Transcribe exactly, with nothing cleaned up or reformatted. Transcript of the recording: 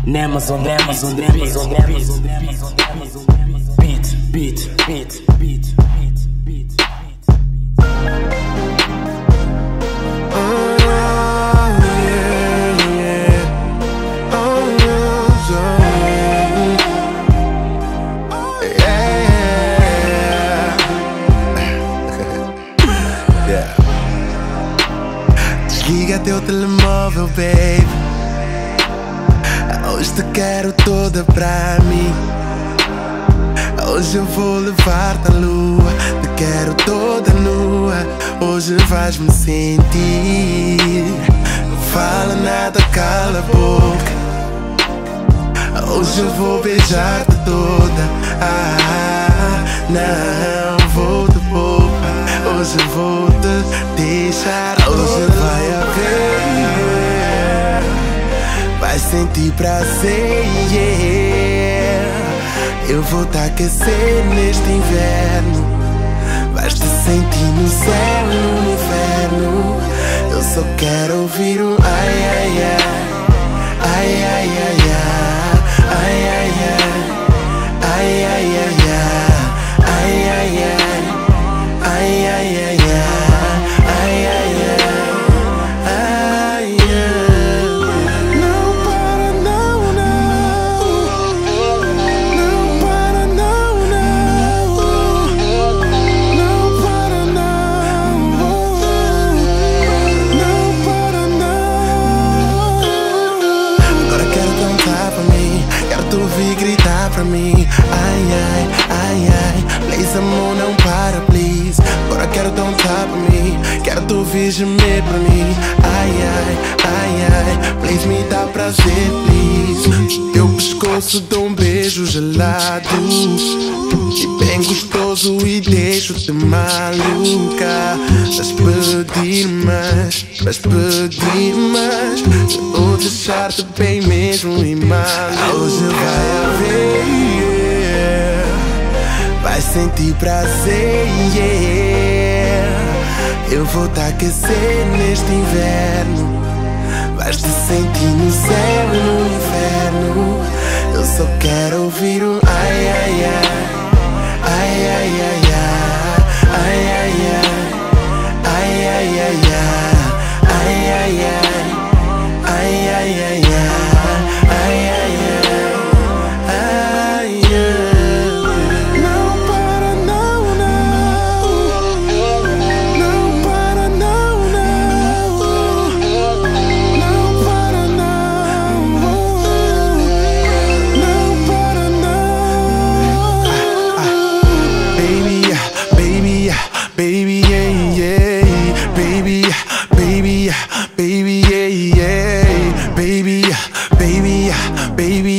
Amazon, Amazon, Amazon, Amazon, beat, beat, beat, beat, beat, beat. Oh yeah, yeah. Oh yeah, yeah. Desliga teu telemóvel, baby. Hoje te quero toda pra mim. Hoje eu vou levar-te à lua. Te quero toda nua. Hoje vais-me sentir. Não fala nada, cala a boca. Hoje eu vou beijar-te toda. Ah, não vou te poupar. Hoje eu vou te deixar. Hoje vai haver. Vai sentir prazer, yeah. Eu vou te aquecer neste inverno. Vais te sentir no céu, no inferno. Eu só quero ouvir o ai, ai, ai. Ai, ai, ai, ai. Ai, ai, ai. Ai, ai, ai, ai. Ai, ai, ai. Ai, ai, ai, ai. Ai, ai, ai. Pra mim, ai, ai, ai, ai. Please, amor, não para, please. Agora quero dar um tapa pra mim. Quero te ouvir gemer pra mim. Ai, ai, ai, ai. Please, me dá prazer, please. Teu pescoço dou um beijo gelado e bem gostoso e deixo-te maluca. Vais pedir mais, vais pedir mais. Eu vou deixar-te bem mesmo e maluca. Hoje vai haver, yeah. Vai sentir prazer, yeah. Eu vou te aquecer neste inverno. Vais te sentir no céu e no inferno. Eu só quero ouvir o ai, ai, ai. Ai, ai, ai, ai. Ai, ai, ai. Ai, ai, ai, ai. Ai, ai, ai. Ai, ai, ai, ai. Ai, ai, ai. Ai, ai. Não para, não, não. Não para, não, não. Não para, não. Não para, não. Baby, baby, baby, yeah, yeah. Baby, baby, baby, yeah, yeah. Baby, baby, baby.